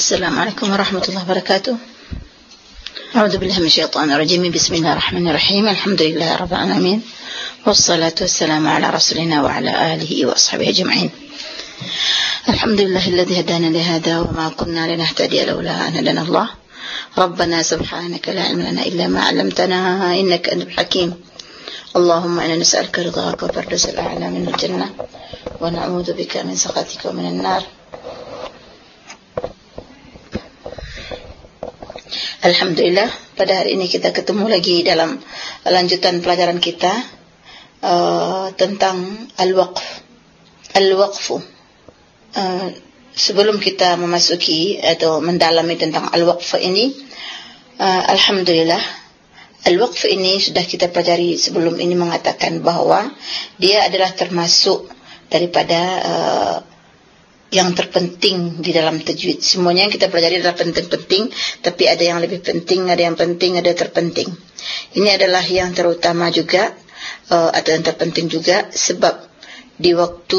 السلام عليكم ورحمة الله وبركاته. أعوذ بالله من الشيطان الرجيم. بسم الله الرحمن الرحيم. الحمد لله رب العالمين، والصلاة والسلام على رسولنا وعلى آله وأصحابه أجمعين. الحمد لله الذي هدانا لهذا وما كنا لنهتدي لولا أن هدانا الله. ربنا سبحانك لا علم لنا إلا ما علمتنا إنك أنت الحكيم. اللهم إنا نسألك رضاك وفردوس الأعلى من الجنة، ونعوذ بك من سخطك ومن النار. Alhamdulillah, pada hari ini kita ketemu lagi dalam lanjutan pelajaran kita tentang al-waqf. Al-waqfu. Sebelum kita memasuki atau mendalami tentang al-waqf ini, alhamdulillah, al-waqf ini sudah kita pelajari sebelum ini, mengatakan bahawa dia adalah termasuk daripada yang terpenting di dalam tajwid. Semuanya yang kita pelajari adalah penting-penting, tapi ada yang lebih penting, ada yang penting, ada terpenting. Ini adalah yang terutama juga, atau yang terpenting juga, sebab di waktu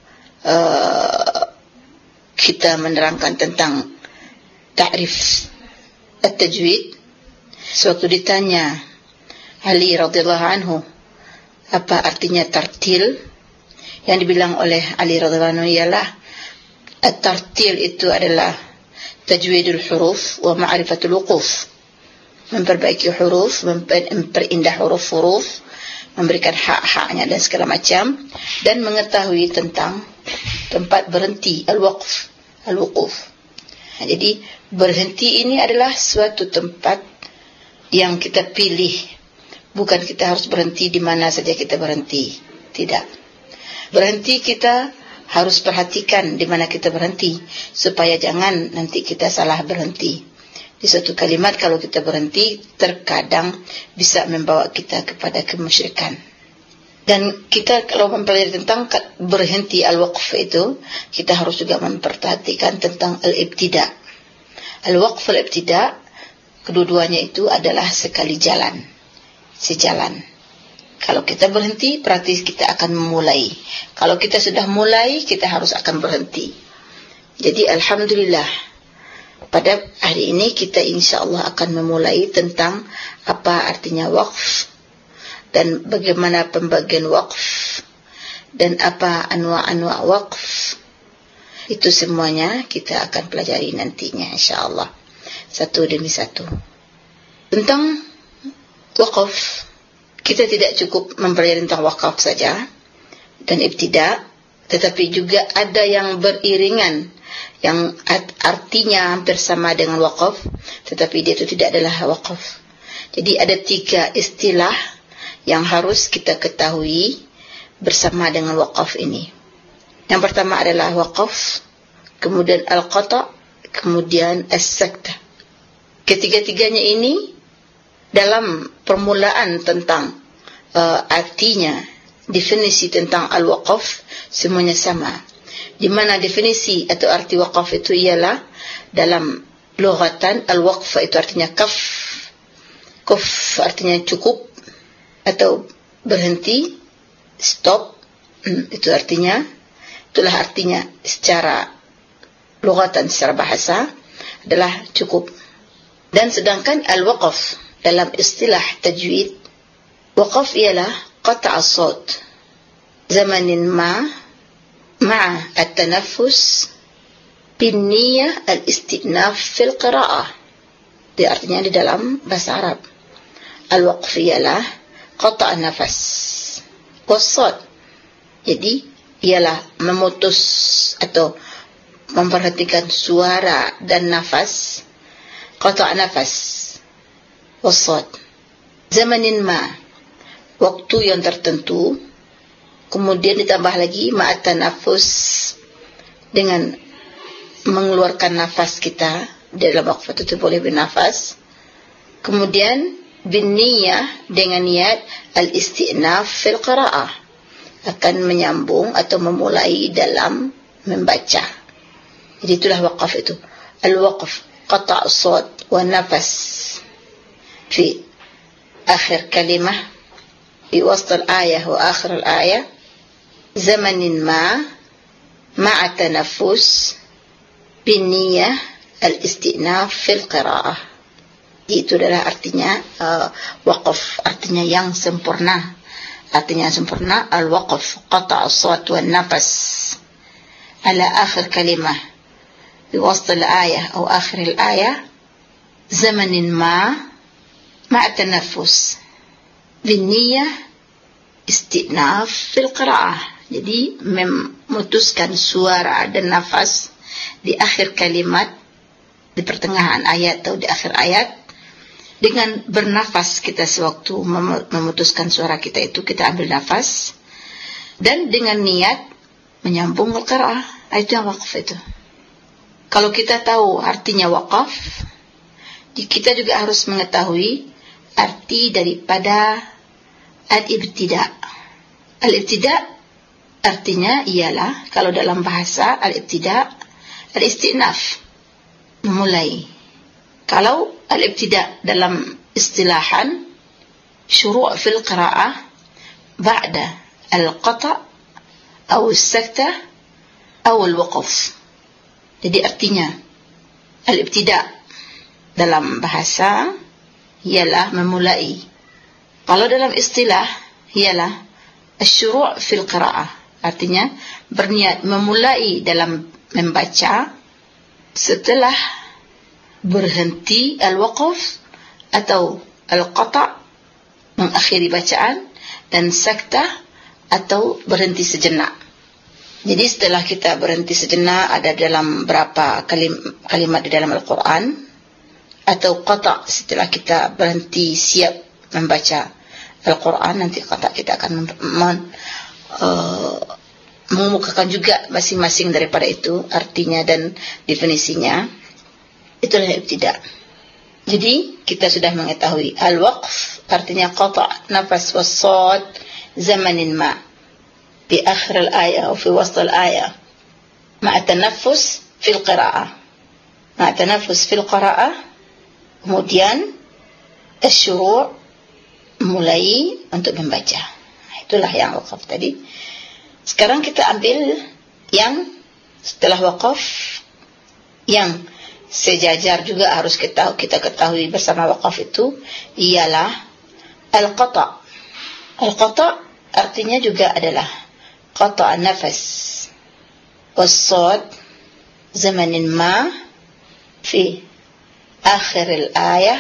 kita menerangkan tentang ta'rif at-tajwid, sewaktu ditanya Ali radhiyallahu anhu apa artinya tartil, yang dibilang oleh Ali radhiyallahu anhu ialah at-tartil itu adalah tajwidul huruf wa ma'rifatul wuquf, memperbaiki huruf, memperindah huruf-huruf, memberikan hak-haknya dan segala macam, dan mengetahui tentang tempat berhenti, al-waqf, al-wuquf. Jadi berhenti ini adalah suatu tempat yang kita pilih, bukan kita harus berhenti di mana saja kita berhenti. Tidak. Berhenti kita harus perhatikan di mana kita berhenti, supaya jangan nanti kita salah berhenti. Di suatu kalimat kalau kita berhenti, terkadang bisa membawa kita kepada kemusyrikan. Dan kita kalau mempelajari tentang berhenti al-waqf itu, kita harus juga memperhatikan tentang al-ibtida. Al-waqf al-ibtida, kedua-duanya itu adalah sekali jalan, sejalan. Kalau kita berhenti, berarti kita akan memulai. Kalau kita sudah mulai, kita harus akan berhenti. Jadi alhamdulillah, pada hari ini kita insyaAllah akan memulai tentang apa artinya waqf, dan bagaimana pembagian waqf, dan apa anwa' waqf. Itu semuanya kita akan pelajari nantinya insyaAllah, satu demi satu. Tentang waqf, kita tidak cukup mempelajari tentang wakaf saja dan ibtida, tetapi juga ada yang beriringan, yang artinya hampir sama dengan wakaf, tetapi dia itu tidak adalah wakaf. Jadi ada 3 istilah yang harus kita ketahui bersama dengan wakaf ini. Yang pertama adalah wakaf, kemudian al-qata', kemudian as-sakta. Ketiga-tiganya ini dalam permulaan tentang artinya, definisi tentang al-waqaf, semuanya sama. Di mana definisi atau arti waqaf itu ialah dalam lughatan, al-waqf itu artinya kaf. Kaf artinya cukup atau berhenti, stop. Itu artinya, itulah artinya secara lughatan, secara bahasa adalah cukup. Dan sedangkan al-waqaf dalam istilah tajwid, waqaf ialah qata' as-saut zamanin ma'a at-tanaffus bin niyyah al-istinaf fil qira'ah. Dia artinya di dalam bahasa Arab. Al-waqf ialah qata' nafas was-saut. Jadi ialah memutus atau memperhatikan suara dan nafas, qata' nafas was-saut zamanin waktu yang tertentu, kemudian ditambah lagi ma'at tanafus, dengan mengeluarkan nafas kita. Dalam waqf itu boleh bernafas. Kemudian bin niyah, dengan niat al-istinaf fil qira'ah, akan menyambung atau memulai dalam membaca. Jadi itulah waqaf itu. Al-waqf qata' as-saut wa nafas fi akhir kalimah, fi wasat al-ayah wa akhir al-ayah, zamanin ma'a tanaffus bin niyah al-istinaf fil qira'ah. Itu adalah artinya waqaf, artinya yang sempurna. Artinya sempurna al-waqf, qata' as-sawt wan nafas ala akhir kalimah fi wasat al-ayah atau akhir al-ayah zamanin ma'a tanaffus bin niyyah istinaf fil qira'ah. Jadi memutuskan suara dan nafas di akhir kalimat, di pertengahan ayat atau di akhir ayat, dengan bernafas kita sewaktu memutuskan suara kita itu, kita ambil nafas dan dengan niat menyambung al-qira'ah. Itu yang waqaf itu. Kalau kita tahu artinya waqaf, kita juga harus mengetahui arti daripada al-ibtida'. Al-ibtida' artinya ialah, kalau dalam bahasa al-ibtida' al-istinaf, memulai. Kalau al-ibtida' dalam istilahan syuru' fil qira'ah ba'da al-qata' atau as-sakta atau al-waqf. Jadi artinya al-ibtida' dalam bahasa ialah memulai. Kalau dalam istilah ialah asy-syuru' fil qira'ah, artinya berniat memulai dalam membaca setelah berhenti al-waqf atau al-qata', mengakhiri bacaan, dan sakta atau berhenti sejenak. Jadi setelah kita berhenti sejenak, ada dalam berapa kalimat di dalam Al-Quran, atau qata' setelah kita berhenti siap membaca Al-Quran, nanti qata' kita akan mengemukakan juga masing-masing daripada itu artinya dan definisinya. Itulah ibtida'. Jadi kita sudah mengetahui al-waqf artinya qata' nafas was-sad zamanin ma fi akhir al-ayah atau fi wasat al-ayah ma'a tanaffus fil qira'ah. Ma'a tanaffus fil qira'ah, kemudian asy-syuru' mulai untuk membaca. Itulah yang waqaf tadi. Sekarang kita ambil yang setelah waqaf, yang sejajar juga harus kita ketahui bersama waqaf itu ialah al-qata'. Al-qata' artinya juga adalah qata' nafas was-sad zamanin ma fi akhir al-ayah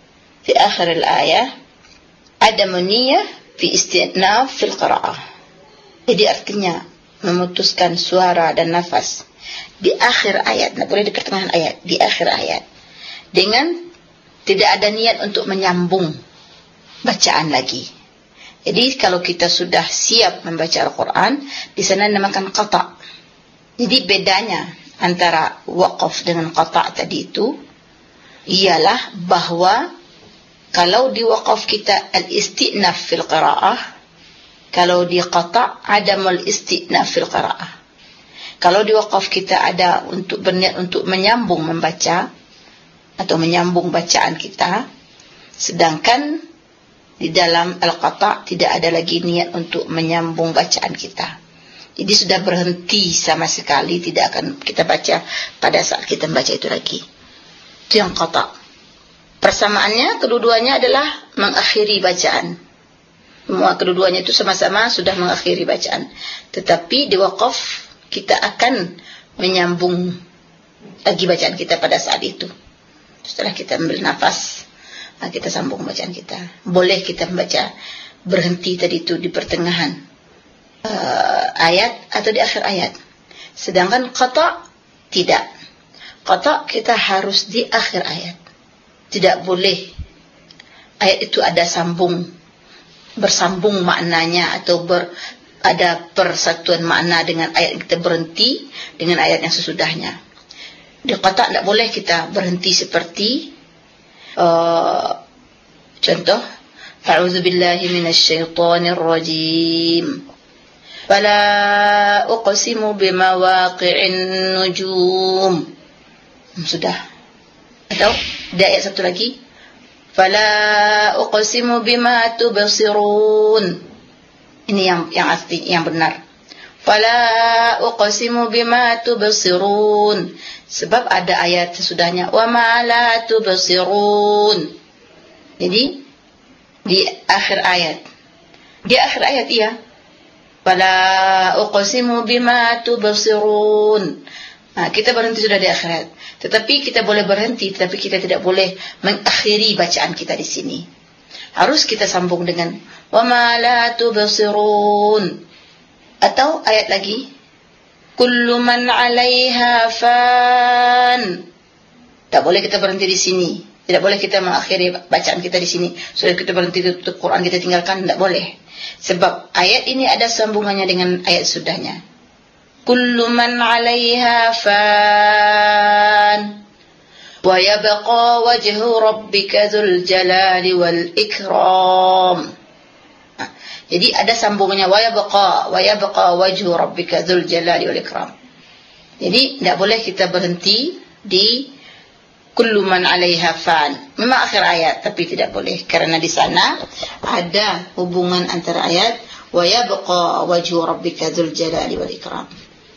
adam niyyah fi istinaf fil qira'ah. Jadi artinya memutuskan suara dan nafas di akhir ayat, tidak boleh di pertengahan ayat, di akhir ayat, dengan tidak ada niat untuk menyambung bacaan lagi. Jadi kalau kita sudah siap membaca Al-Quran, di sana dinamakan qata'. Jadi bedanya antara waqaf dengan qata' tadi itu ialah bahwa kalau di waqaf kita al-istinaf fil qira'ah, kalau di qata' adamul istinaf fil qira'ah. Kalau di waqaf kita ada untuk berniat untuk menyambung membaca atau menyambung bacaan kita, sedangkan di dalam al-qata' tidak ada lagi niat untuk menyambung bacaan kita. Jadi sudah berhenti sama sekali, tidak akan kita baca pada saat kita membaca itu lagi. Itu yang qata'. Persamaannya kedua-duanya adalah mengakhiri bacaan. Semua kedua-duanya itu sama-sama sudah mengakhiri bacaan. Tetapi di waqaf kita akan menyambung lagi bacaan kita pada saat itu. Setelah kita ambil nafas, kita sambung bacaan kita. Boleh kita membaca berhenti tadi itu di pertengahan ayat atau di akhir ayat. Sedangkan qata' tidak. Qata' kita harus di akhir ayat. Tidak boleh ayat itu ada bersambung maknanya atau ada persatuan makna dengan ayat yang kita berhenti dengan ayat yang sesudahnya. Di qata' tidak boleh kita berhenti seperti contoh, a'udzubillahi minasyaitonir rajim, fala uqsimu bimawaqi'in nujum. Sudah. Atau di ayat satu lagi, fala uqsimu bima tubsirun. Ini yang arti yang benar. Fala uqsimu bima tubsirun. Sebab ada ayat sesudahnya, wa ma la tubsirun. Jadi di akhir ayat. Di akhir ayat iya. Fala uqsimu bima tubsirun. Kita berhenti sudah di akhir ayat. Tetapi kita boleh berhenti, tetapi kita tidak boleh mengakhiri bacaan kita di sini. Harus kita sambung dengan wa ma la tubsirun. Atau ayat lagi, kullu man 'alaiha fan. Tak boleh kita berhenti di sini. Tidak boleh kita mengakhiri bacaan kita di sini. Sudah kita berhenti, tutup Quran kita tinggalkan, tidak boleh. Sebab ayat ini ada sambungannya dengan ayat sudahnya. Kullu man 'alaiha fan wa yabqa wajhu rabbika dzul jalali wal ikram. Jadi ada sambungannya wa yabqa wajhu rabbika dzul jalali wal ikram. Jadi tidak boleh kita berhenti di kullu man 'alaiha fan. Memang akhir ayat, tapi tidak boleh karena di sana ada hubungan antara ayat wa yabqa wajhu rabbika dzul jalali wal ikram.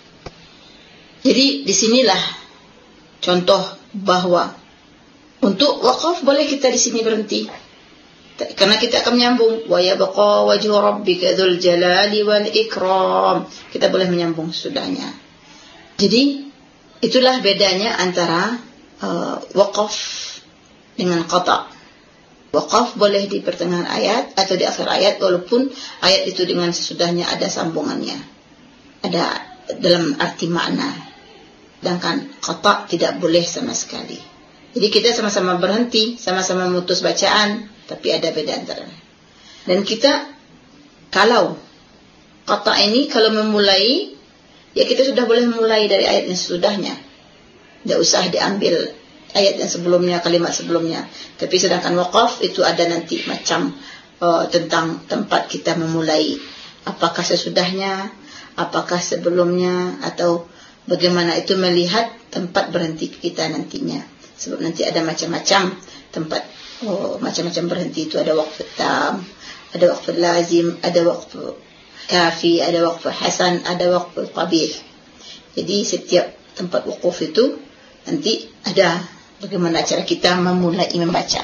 Jadi disinilah contoh bahwa untuk waqaf boleh kita di sini berhenti, karena kita akan menyambung wa yabqa wajhu rabbika dzul jalali wal ikram. Kita boleh menyambung sudahnya. Jadi itulah bedanya antara waqaf dengan qata'. Waqaf boleh di pertengahan ayat atau di akhir ayat, walaupun ayat itu dengan sesudahnya ada sambungannya, ada dalam arti makna. Sedangkan qata' tidak boleh sama sekali. Jadi kita sama-sama berhenti, sama-sama memutus bacaan, tapi ada beda antaranya. Dan kita kalau qata' ini kalau memulai, ya kita sudah boleh memulai dari ayat yang sesudahnya. Tidak usah diambil ayat yang sebelumnya, kalimat sebelumnya. Tapi sedangkan waqaf itu ada nanti macam tentang tempat kita memulai. Apakah sesudahnya, apakah sebelumnya, atau bagaimana itu melihat tempat berhenti kita nantinya. Sebab nanti ada macam-macam tempat, macam-macam berhenti itu. Ada waqf tam, ada waqf lazim, ada waqf kafi, ada waqf hasan, ada waqf qabih. Jadi setiap tempat waquf itu nanti ada bagaimana cara kita memulai membaca.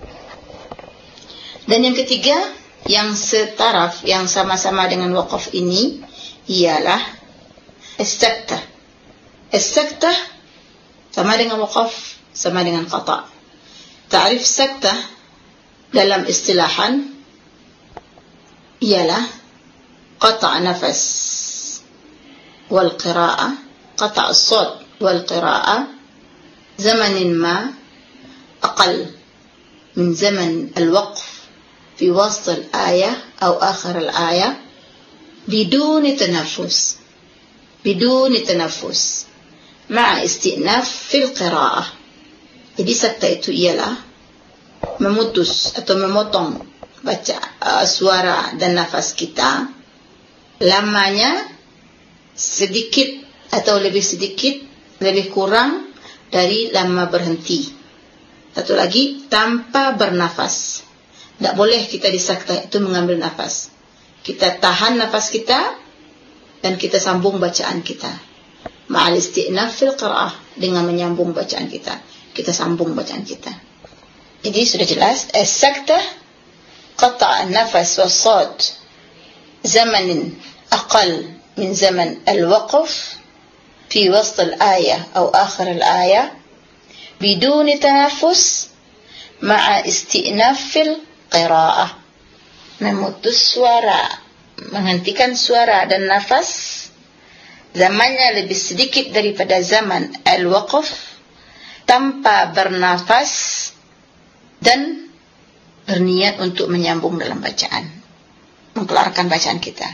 Dan yang ketiga, yang setaraf, yang sama-sama dengan waqaf ini ialah as-saktah. As-saktah sama dengan waqaf, sama dengan qata'. Ta'rif saktah dalam istilahan ialah qata' nafas wal qira'ah, qata' as-sawt wal qira'ah zamanin ma aqal min zaman al-waqf fi wasط al-ayah atau akhir al-ayah biduni tanaffus, biduni tanaffus ma'a istinaf fil qira'ah. Jadi saktah itu ialah memutus atau memotong baca suara dan nafas kita lamanya sedikit atau lebih sedikit, lebih kurang dari lama berhenti. Satu lagi, tanpa bernafas. Tak boleh kita di saktah itu mengambil nafas. Kita tahan nafas kita dan kita sambung bacaan kita. Ma'al istinaf fil qira'ah, dengan menyambung bacaan kita. Kita sambung bacaan kita. Jadi sudah jelas, as-saktah qata' an-nafas was-sawt zamanin aqal min zaman al-waqf fi wasط al-ayah atau akhir al-ayah biduni tanaffus ma'a istinaf fil qira'ah. Memutus suara, menghentikan suara dan nafas zamannya lebih sedikit daripada zaman al-waqf, tanpa bernafas dan berniat untuk menyambung dalam bacaan, mengkeluarkan bacaan kita.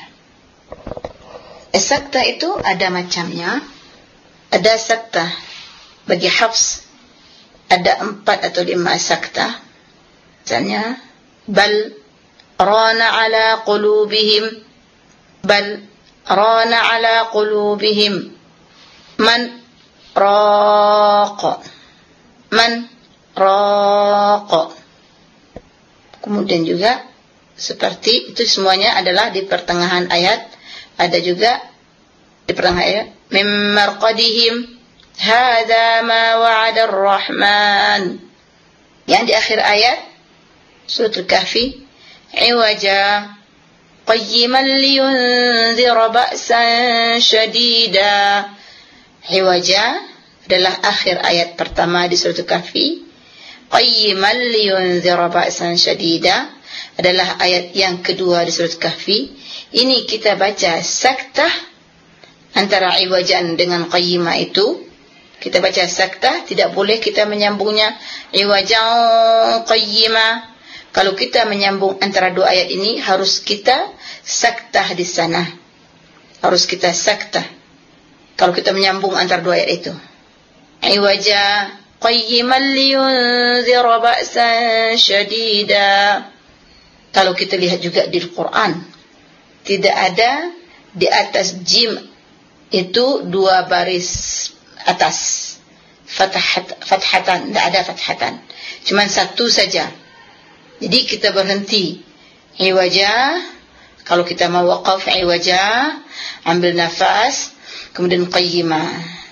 Saktah itu ada macamnya. Ada saktah bagi Hafs ada 4 atau 5 saktah. Misalnya bal rana ala qulubihim, bal rana ala qulubihim, man raqa, man raqa. Kemudian juga seperti itu, semuanya adalah di pertengahan ayat. Ada juga di pertengahan ayat, min marqadihim hadza ma wa'ada ar-rahman. Yang di akhir ayat surah Al-Kahfi, iwaja qayyiman liyunzira ba'san syadida. Iwaja adalah akhir ayat pertama di surah Al-Kahfi. Qayyiman liyunzira ba'san syadida adalah ayat yang kedua di surah Al-Kahfi. Ini kita baca saktah antara iwajan dengan qayyimah itu. Kita baca saktah, tidak boleh kita menyambungnya iwajan qayyimah. Kalau kita menyambung antara dua ayat ini, harus kita saktah di sana. Harus kita saktah kalau kita menyambung antara dua ayat itu. Iwaja qayyiman liyunzira ba'san syadida. Kalau kita lihat juga di Al-Quran, tidak ada di atas jim itu dua baris atas fathatan, tidak ada fathatan, cuma satu saja. Jadi kita berhenti iwaja. Kalau kita mau waqaf iwaja, ambil nafas, kemudian qayyimah.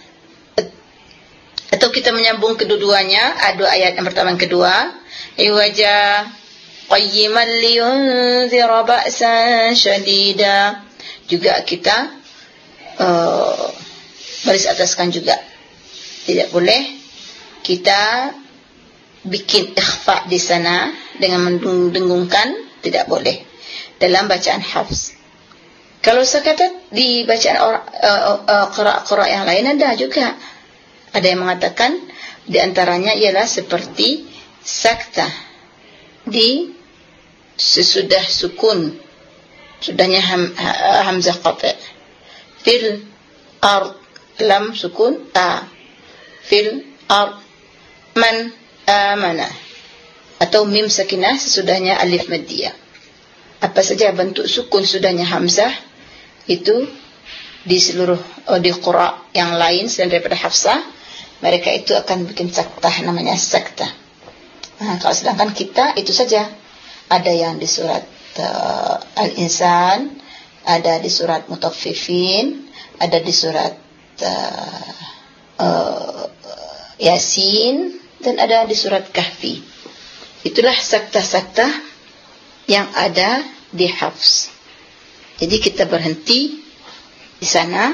Atau kita menyambung kedua-duanya, ada ayat yang pertama dan kedua, iwaja qayyiman liyunzira ba'san syadida. Juga kita baris ataskan juga. Tidak boleh kita bikin ikhfa di sana dengan mendengungkan, tidak boleh dalam bacaan hafs. Kalau sekatat di bacaan qira' yang lain ada juga. Ada yang mengatakan di antaranya ialah seperti saktah di sesudah sukun, sudahnya hamzah qati', fil ard, lam sukun a, fil ard, man amana, atau mim sakinah sesudahnya alif maddiyah. Apa saja bentuk sukun sudahnya hamzah itu di seluruh di qira' yang lain selain daripada Hafsah, mereka itu akan bikin saktah, namanya saktah. Kalau sedangkan kita itu saja. Ada yang di surat Al-Insan, ada di surat Mutaffifin, ada di surat Yasin, dan ada di surat Kahfi. Itulah saktah-saktah yang ada di Hafs. Jadi kita berhenti di sana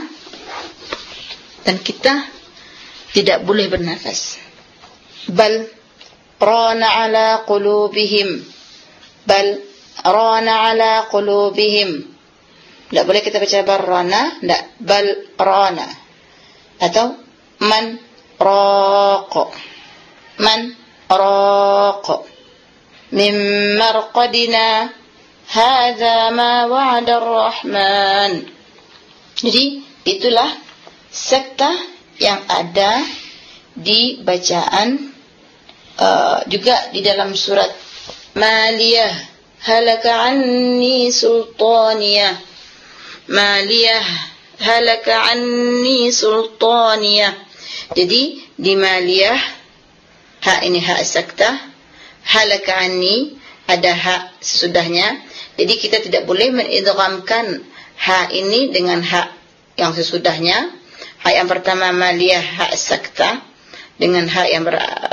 dan kita tidak boleh bernafas. Bal rana ala qulubihim, bal rana ala qulubihim. Tidak boleh kita baca barrana, tidak, bal rana. Atau man raqa, man raqa min marqadina hadza ma wa'ada ar-rahman. Jadi itulah saktah yang ada di bacaan juga di dalam surat Maliyah, halaka anni sultaniyah, Maliyah halaka anni sultaniyah. Jadi di Maliyah, ha ini ha saktah, halaka anni ada ha sesudahnya. Jadi kita tidak boleh menidghamkan ha ini dengan ha yang sesudahnya. Ha yang pertama Maliyah ha saktah dengan ha yang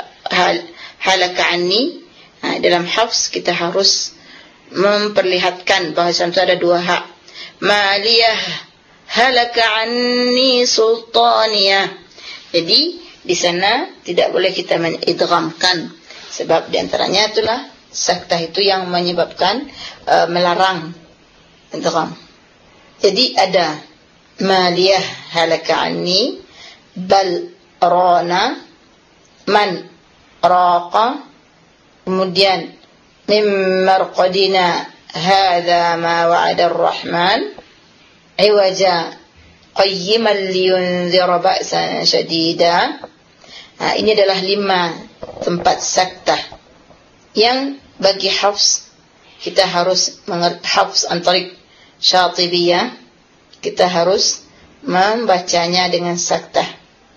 halaka anni. Dalam Hafs kita harus memperlihatkan bahawa itu ada dua ha. Maliyah halaka anni sultaniyah. Jadi di sana tidak boleh kita menidghamkan, sebab di antaranya itulah saktah itu yang menyebabkan melarang idgham. Jadi ada Maliyah halaka anni, bal rana, man raqa, kemudian mim marqadina hadza ma wa'ada ar-rahman, iwaja qayyiman liyunzira ba'san syadida. Ini adalah 5 tempat saktah yang bagi Hafs kita harus mengerti. Hafs antarik Syatibiyah kita harus membacanya dengan saktah.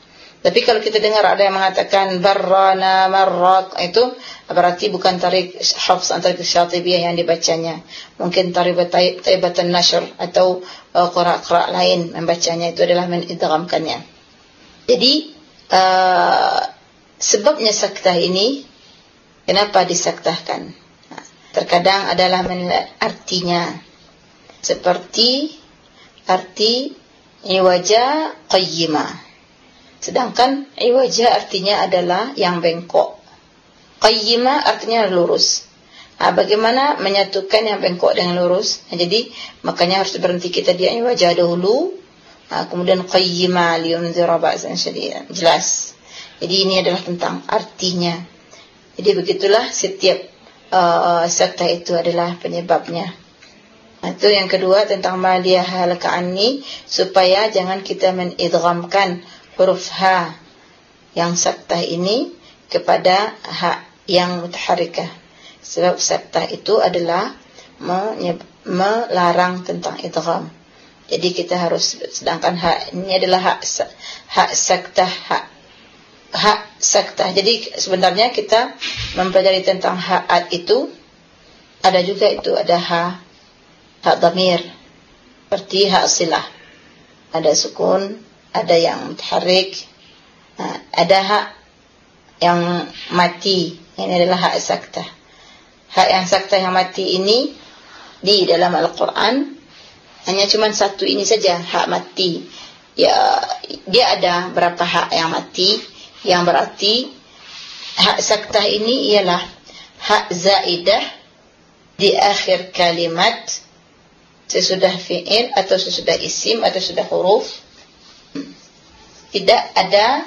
Tapi kalau kita dengar ada yang mengatakan barrana marrat, itu berarti bukan tarik hafs antara Syatibiyah yang dibacanya. Mungkin tarik taibatan nashr atau qira' lain membacanya, itu adalah menidghamkannya. Jadi sebabnya saktah ini, kenapa disaktahkan? Terkadang adalah artinya seperti arti iwaja qayyimah. Sedangkan iwaja artinya adalah yang bengkok. Qayyimah artinya lurus. Bagaimana menyatukan yang bengkok dengan lurus? Jadi makanya harus berhenti kita di iwaja dahulu, kemudian qayyimah liyunzira ba'san syadidan. Jelas. Jadi ini adalah tentang artinya. Jadi begitulah setiap saktah itu adalah penyebabnya. Itu yang kedua tentang maliyah halaka anni, supaya jangan kita menidghamkan huruf ha yang saktah ini kepada ha yang mutaharrikah. Sebab saktah itu adalah melarang tentang idgham. Jadi kita harus, sedangkan ha ini adalah ha saktah, ha saktah. Jadi sebenarnya kita mempelajari tentang ha'at itu, ada juga itu ada ha dhamir, seperti ha silah, ada sukun, ada yang mutaharrik, ada hak yang mati. Ini adalah hak saktah. Hak yang saktah yang mati ini di dalam Al-Quran hanya cuma satu ini saja, hak mati. Ya, dia ada berapa hak yang mati, yang berarti hak saktah ini ialah hak zaidah di akhir kalimat sesudah fi'il atau sesudah isim atau sesudah huruf. Tidak ada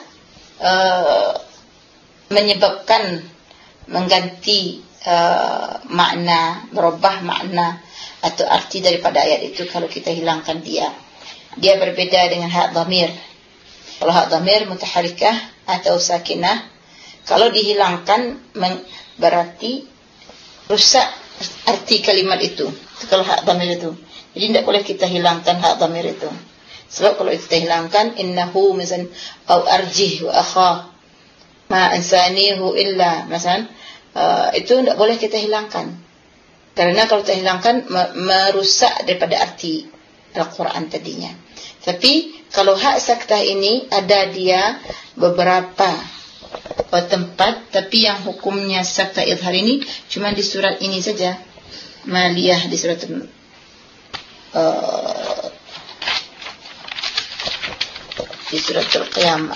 menyebabkan mengganti makna, merubah makna atau arti daripada ayat itu kalau kita hilangkan dia. Dia berbeda dengan hak dhamir. Kalau hak dhamir mutaharrikah atau sakinah, kalau dihilangkan berarti rusak arti kalimat itu. Itu kalau hak dhamir itu. Jadi tidak boleh kita hilangkan hak dhamir itu. Sebab kalau kita hilangkan innahu misalnya au arjih wa akha ma ansanihu illa misalnya, itu tidak boleh kita hilangkan. Karena kalau kita hilangkan merusak daripada arti Al-Quran tadinya. Tapi kalau hak saktah ini ada dia beberapa tempat, tapi yang hukumnya saktah idhar ini cuma di surat ini saja. Maliyah di surat di surat Al-Qiyamah,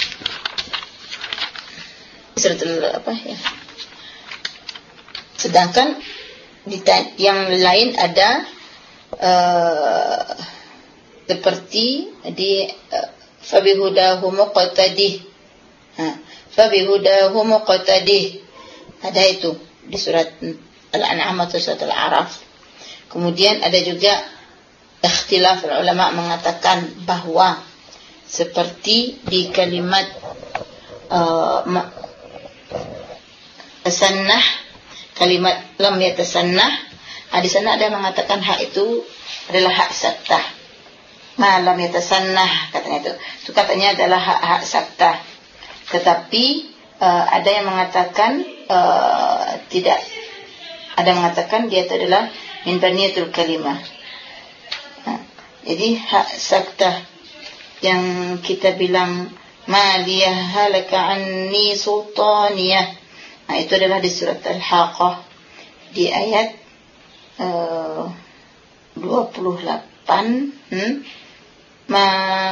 di surat apa ya. Sedangkan di yang lain ada seperti di fabihudahu muqtadih. Fabihudahu muqtadih. Ada itu di surat Al-An'am atau surat Al-A'raf. Kemudian ada juga ikhtilaf ulama mengatakan bahwa seperti di kalimat tasannah, kalimat lam yatasannah, di sana ada mengatakan hak itu adalah hak saktah. Ma lam yatasannah katanya itu. Itu katanya adalah hak saktah. Tetapi ada yang mengatakan tidak. Ada yang mengatakan dia itu adalah min baniyatul kalimah. Jadi hak saktah yang kita bilang maliyah halaka anni sultaniyah, itu adalah di surat Al-Haqqah di ayat 28. Ma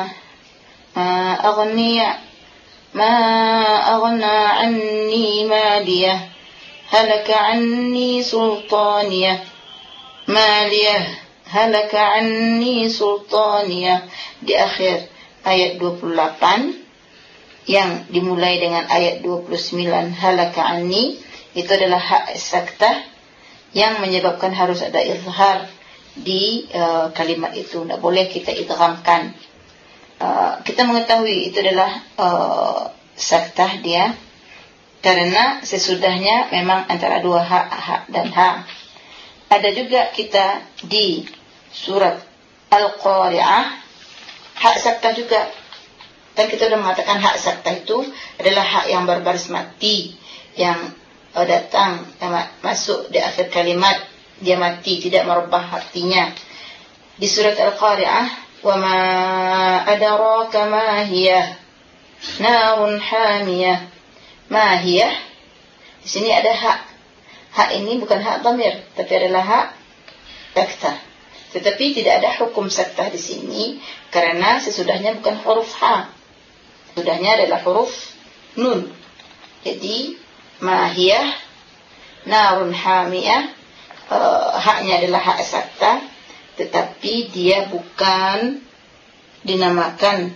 aghna anni maliyah halaka anni sultaniyah, maliyah halaka anni sultaniyah. Di akhir ayat 28 yang dimulai dengan ayat 29 halaka anni, itu adalah hak saktah yang menyebabkan harus ada izhar di kalimat itu. Tidak boleh kita idghamkan. Kita mengetahui itu adalah saktah dia karena sesudahnya memang antara dua hak dan hak. Ada juga kita di surat Al-Qari'ah hak saktah juga. Kan kita sudah mengatakan hak saktah itu adalah hak yang berbaris mati, yang datang masuk di akhir kalimat, dia mati, tidak merubah artinya. Di surat Al-Qari'ah, wa ma adraka ma hiya narun hamiyah. Ma hiya, di sini ada hak. Hak ini bukan hak dhamir, tapi adalah hak saktah. Tetapi tidak ada hukum saktah di sini karena sesudahnya bukan huruf ha. Sesudahnya adalah huruf nun. Jadi mahiyah narun hamiyah, haknya adalah hak saktah, tetapi dia bukan dinamakan,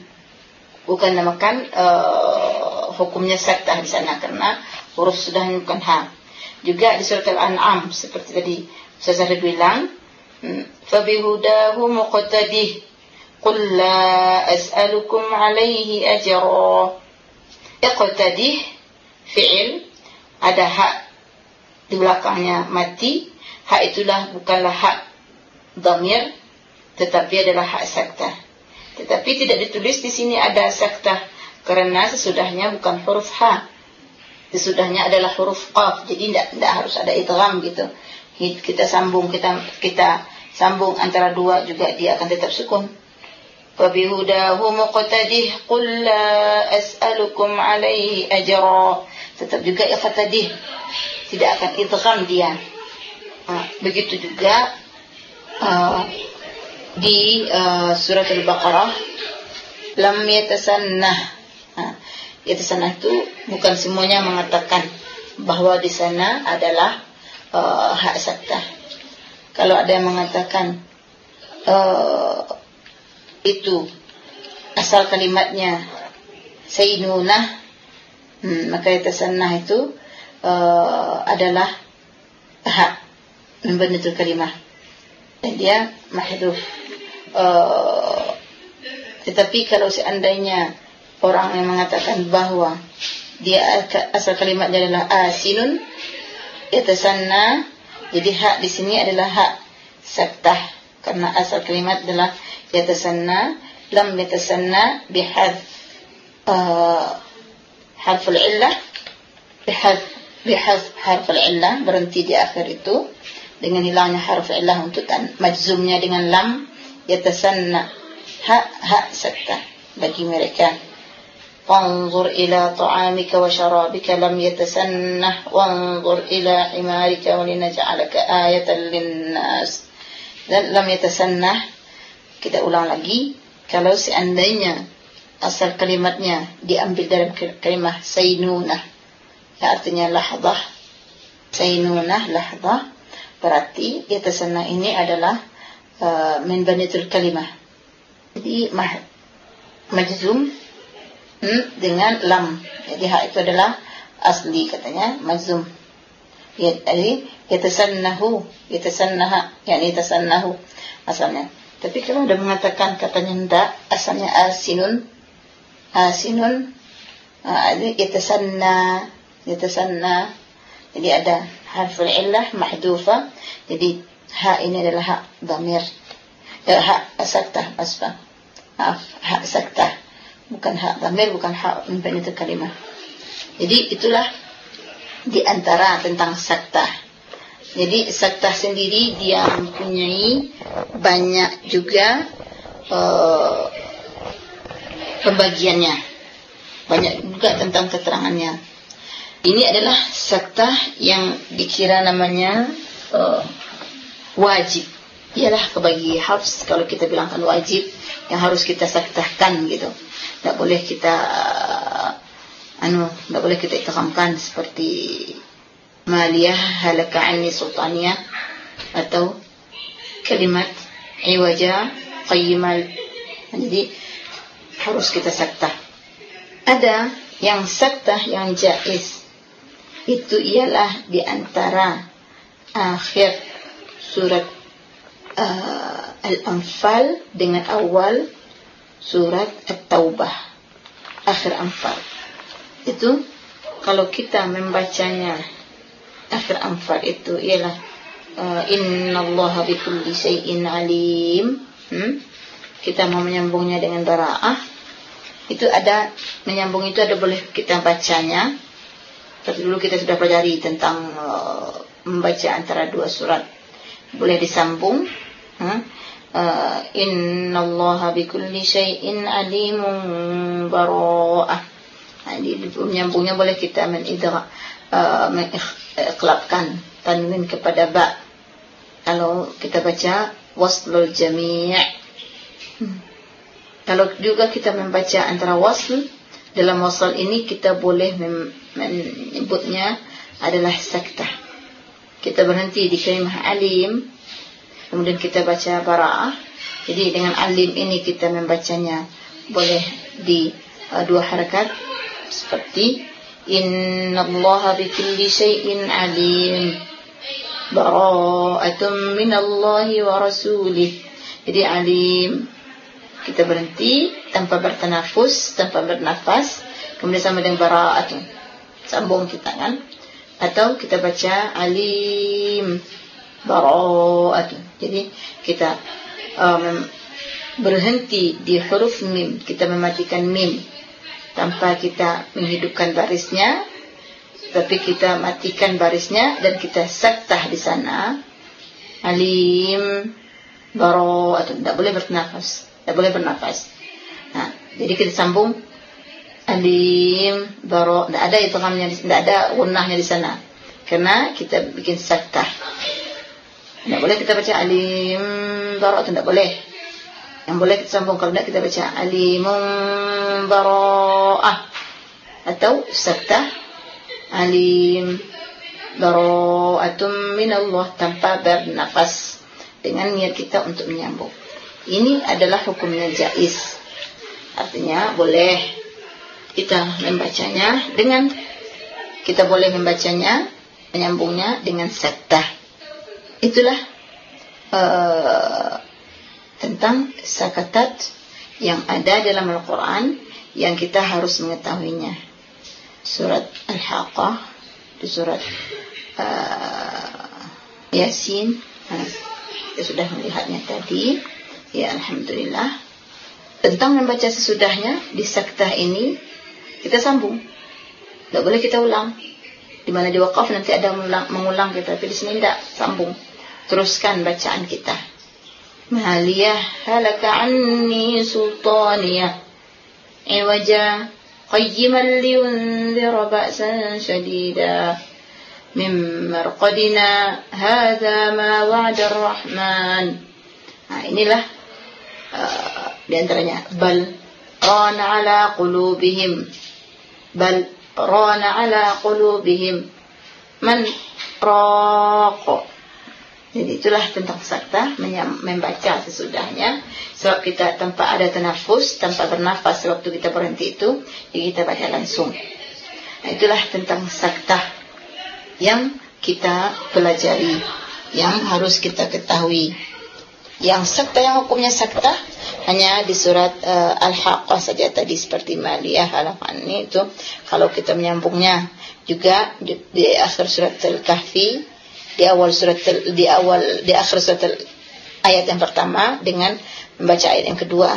hukumnya saktah di sana karena huruf sudahnya bukan ha. Juga di surat Al-An'am seperti tadi Ustazah bilang, fabihudahu muqtadih qul la as'alukum alaihi ajra. Iqtadih fi'il, ada hak di belakangnya mati. Hak itulah bukanlah hak dhamir, tetapi adalah hak saktah. Tetapi tidak ditulis di sini ada saktah karena sesudahnya bukan huruf ha, sesudahnya adalah huruf qaf. Jadi tidak harus ada idgham gitu. Kita sambung antara dua juga dia akan tetap sukun. Wa bihudahu muqtadih qul la as'alukum alaihi ajra. Tetap juga iqtadih, tidak akan idgham dia. Begitu juga di surat Al-Baqarah, lam yatasannah. Yatasannah itu bukan semuanya mengatakan bahwa di sana adalah hak saktah. Kalau ada yang mengatakan itu asal kalimatnya sayyinunah, maka yatasannah itu adalah hak membentuk kalimah dan dia mahdhuf. Tetapi kalau seandainya orang yang mengatakan bahwa dia asal kalimatnya adalah asinun yatasanna, jadi hak di sini adalah hak saktah karena asal kalimat adalah yatasanna. Lam yatasanna bihadf harful illah, bihadf harful illah, berhenti di akhir itu dengan hilangnya harf illah untuk majzumnya dengan lam. Yatasanna hak saktah bagi mereka. Wanzur ila ta'amika wa syarabika lam yatasannah wanzur ila himarika wa linaj'alaka ayatan linnas. Dan lam yatasannah, kita ulang lagi, kalau seandainya asal kalimatnya diambil dalam kalimah saynunah, artinya lahdah, saynunah lahdah, berarti yatasannah ini adalah min banitul kalimah. Jadi majzum dengan lam. Jadi hak itu adalah asli katanya majzum. Jadi yatasannahu, yatasannaha, yani yatasannahu asalnya. Tapi kalau udah mengatakan katanya ndak, asalnya asinun, yatasanna. Jadi ada harful illah mahdhufa. Jadi hak ini adalah hak dhamir, hak saktah, hak saktah, bukan hak dhamir, bukan hak membanitul kalimah. Jadi itulah di antara tentang saktah. Jadi saktah sendiri dia mempunyai banyak juga pembagiannya, banyak juga tentang keterangannya. Ini adalah saktah yang dikira namanya wajib. Ialah kebagi Hafs, kalau kita bilangkan wajib yang harus kita saktahkan gitu. Tak boleh kita tak boleh kita idghamkan seperti maliyah halaka anni sultaniyah atau kalimat iwaja qayyimal. Jadi harus kita saktah. Ada yang saktah yang jaiz, itu ialah di antara akhir surat Al-Anfal dengan awal surat At-Taubah, akhir Anfal. Itu kalau kita membacanya akhir Anfal itu ialah innallaha bikulli syai'in alim. Kita mau menyambungnya dengan bara'ah, Itu ada, menyambung itu ada boleh kita bacanya. Tapi dulu kita sudah pelajari tentang membaca antara dua surat. Boleh disambung. Innallaha bikulli syai'in alimun bara'ah. Jadi menyambungnya boleh kita mengikhlaskan tanwin kepada ba. Kalau kita baca waslul jami'. Kalau juga kita membaca antara wasl, dalam wasl ini kita boleh menyebutnya adalah saktah. Kita berhenti di kalimah alim, kemudian kita baca bara'ah. Jadi dengan alim ini kita membacanya boleh di dua harakat, seperti innallaha bikulli syai'in alim bara'atun minallahi wa rasulih. Jadi alim, kita berhenti tanpa bertanafus, tanpa bernafas, kemudian sama dengan bara'atun, sambung kita kan. Atau kita baca alim bara'atun. Jadi kita berhenti di huruf mim, kita mematikan mim tanpa kita menghidupkan barisnya, tapi kita matikan barisnya dan kita saktah di sana. Alim bara'atun, tidak boleh bernafas, tidak boleh bernafas. Nah, jadi kita sambung alim bara', tidak ada idghamnya, tidak ada gunnahnya di sana, karena kita bikin saktah. Tidak boleh kita baca alim bara'atun, tidak boleh. Yang boleh kita sambung, kalau tidak kita baca alimun bara'ah atau saktah alim bara'atun minallah tanpa bernafas, dengan niat kita untuk menyambung. Ini adalah hukumnya jaiz. Artinya boleh kita membacanya dengan, kita boleh membacanya, menyambungnya dengan saktah. Itulah tentang sakatat yang ada dalam Al-Quran yang kita harus mengetahuinya. Surat Al-Haqqah, di surat Yasin, kita sudah melihatnya tadi. Ya, alhamdulillah. Tentang membaca sesudahnya, di saktah ini kita sambung, tidak boleh kita ulang. Di mana di waqaf nanti ada mengulang kita, tapi di sini tidak, sambung, teruskan bacaan kita. Maliyah halaka anni sultaniyah iwaja qayyiman liunzira ba'san syadida min marqadina hadha ma wa'ada ar-rahman. Nah, inilah di antaranya bal rana ala qulubihim, bal rana ala qulubihim man raq. Jadi itulah tentang saktah, membaca sesudahnya. Sebab kita tanpa ada tanafus, tanpa bernafas waktu kita berhenti itu, jadi kita baca langsung. Nah, itulah tentang saktah yang kita pelajari, yang harus kita ketahui. Yang saktah, yang hukumnya saktah hanya di surat Al-Haqqah saja tadi, seperti Maliyah halakan ini itu. Kalau kita menyambungnya juga di akhir surat Al-Kahfi, di akhir surat ayat yang pertama dengan membaca ayat yang kedua.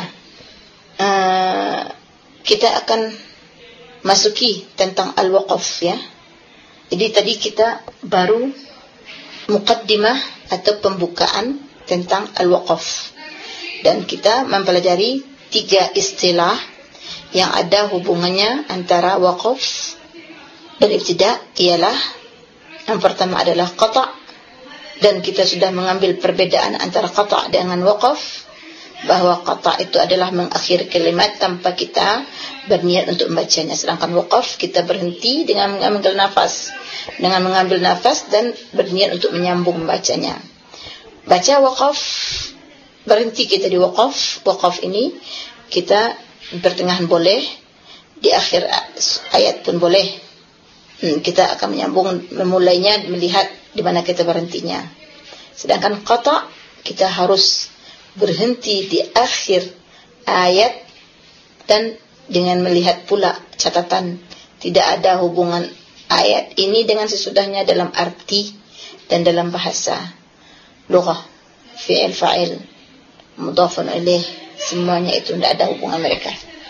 Kita akan masuki tentang al-waqaf, ya. Jadi tadi kita baru muqaddimah atau pembukaan tentang al-waqaf, dan kita mempelajari 3 istilah yang ada hubungannya antara waqaf dan ibtida', ialah yang pertama adalah qata', dan kita sudah mengambil perbedaan antara qata' dengan waqaf, bahwa qata' itu adalah mengakhiri kalimat tanpa kita berniat untuk membacanya, sedangkan waqaf kita berhenti dengan mengambil nafas, dan berniat untuk menyambung membacanya. Baca waqaf, berhenti kita di waqaf. Waqaf ini kita di pertengahan boleh, di akhir ayat pun boleh. Kita akan menyambung, memulainya melihat di mana kita berhentinya. Sedangkan qata' kita harus berhenti di akhir ayat, dan dengan melihat pula catatan, tidak ada hubungan ayat ini dengan sesudahnya dalam arti dan dalam bahasa lughah, fi'il, fa'il, mudhafun ilaih, semuanya itu tidak ada hubungan mereka.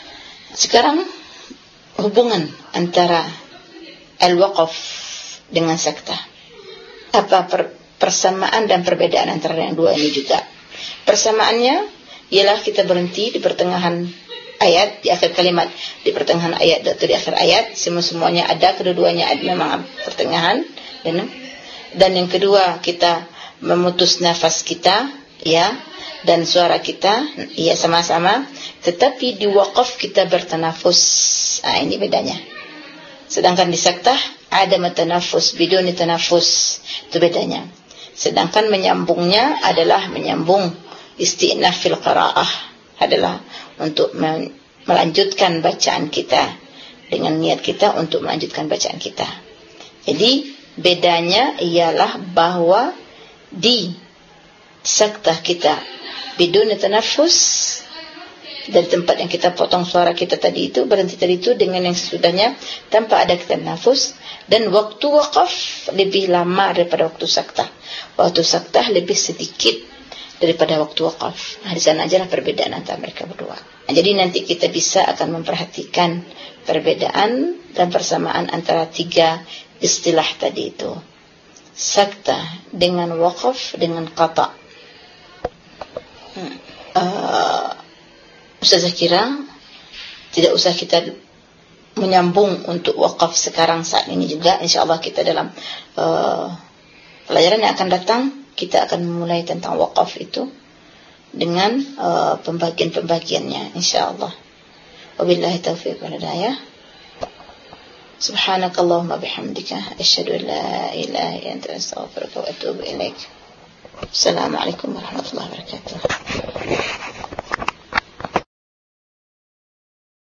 Sekarang hubungan antara al-waqaf dengan sakta. Apa persamaan dan perbedaan antara yang dua ini juga? Persamaannya ialah kita berhenti di pertengahan ayat, di akhir kalimat, di pertengahan ayat atau di akhir ayat, semuanya ada, kedua-duanya ada, memang pertengahan. Dan yang kedua, kita memutus nafas kita, ya, dan suara kita, ya, sama-sama. Tetapi di waqaf kita bertanafus. Ini bedanya. Sedangkan di saktah ada tanafus, biduni tanafus, itu bedanya. Sedangkan menyambungnya adalah menyambung istinaf fil qiraah, adalah untuk melanjutkan bacaan kita, dengan niat kita untuk melanjutkan bacaan kita. Jadi bedanya ialah bahwa di saktah kita biduni tanafus, dari tempat yang kita potong suara kita tadi itu, berhenti tadi itu, dengan yang sesudahnya tanpa ada kita nafas. Dan waktu waqaf lebih lama daripada waktu saktah. Waktu saktah lebih sedikit daripada waktu waqaf. Di sana ajalah perbedaan antara mereka berdua. Jadi nanti kita bisa akan memperhatikan perbedaan dan persamaan antara tiga istilah tadi itu. Saktah dengan waqaf dengan qata'. Ustazah kira tidak usah kita menyambung untuk wakaf sekarang saat ini juga. InsyaAllah kita dalam pelajaran yang akan datang, kita akan memulai tentang wakaf itu dengan pembagian-pembagiannya, insyaAllah. Wabillahi taufiq wal hidayah. Subhanakallahumma bihamdika asyhadu an la ilaha illa anta astaghfiruka wa atubu ilaik. Assalamualaikum warahmatullahi wabarakatuh.